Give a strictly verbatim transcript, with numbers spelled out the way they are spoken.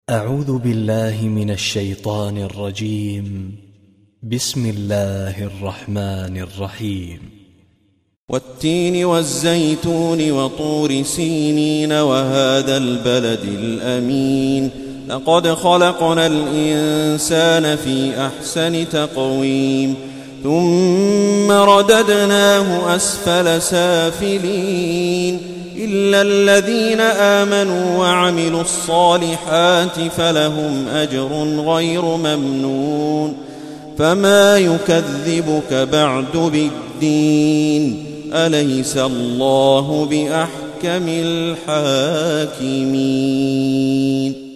أعوذ بالله من الشيطان الرجيم. بسم الله الرحمن الرحيم. والتين والزيتون وطور سينين وهذا البلد الأمين لقد خلقنا الإنسان في أحسن تقويم ثم رددناه أسفل سافلين إلا الذين آمنوا وعملوا الصالحات فلهم أجر غير ممنون فما يكذبك بعد بالدين أليس الله بأحكم الحاكمين.